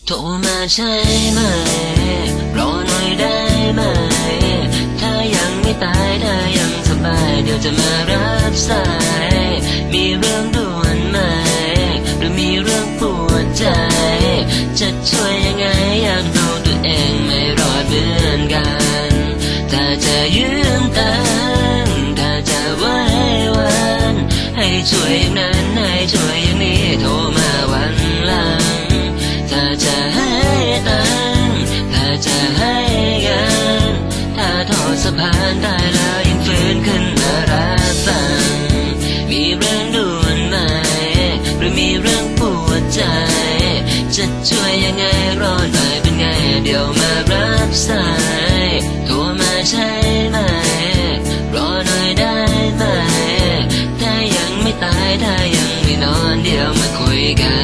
โทรมาใช่ไหมรอหน่อยได้ไหมถ้ายังไม่ตายถ้ายังสบายเดี๋ยวจะมารับสายมีเรื่องด่วนไหมหรือมีเรื่องปวดใจจะช่วยยังไงอยากดูตัวเองไม่รอดเหมือนกันถ้าจะยืมตังค์ถ้าจะไหว้วันให้ช่วยอย่างนั้นให้ช่วยอย่างนี้โทรมาวันหลังถ้าจะให้ตังค์ถ้าจะให้เงินถ้าทอดสะพานได้แล้วยังฟื้นขึ้นมารับฟังมีเรื่องด่วนไหมหรือมีเรื่องปวดใจจะช่วยยังไงรอหน่อยเป็นไงเดี๋ยวมารับสายโทรมาใช่ไหมรอหน่อยได้ไหมถ้ายังไม่ตายถ้ายังไม่นอนเดี๋ยวมาคุยกัน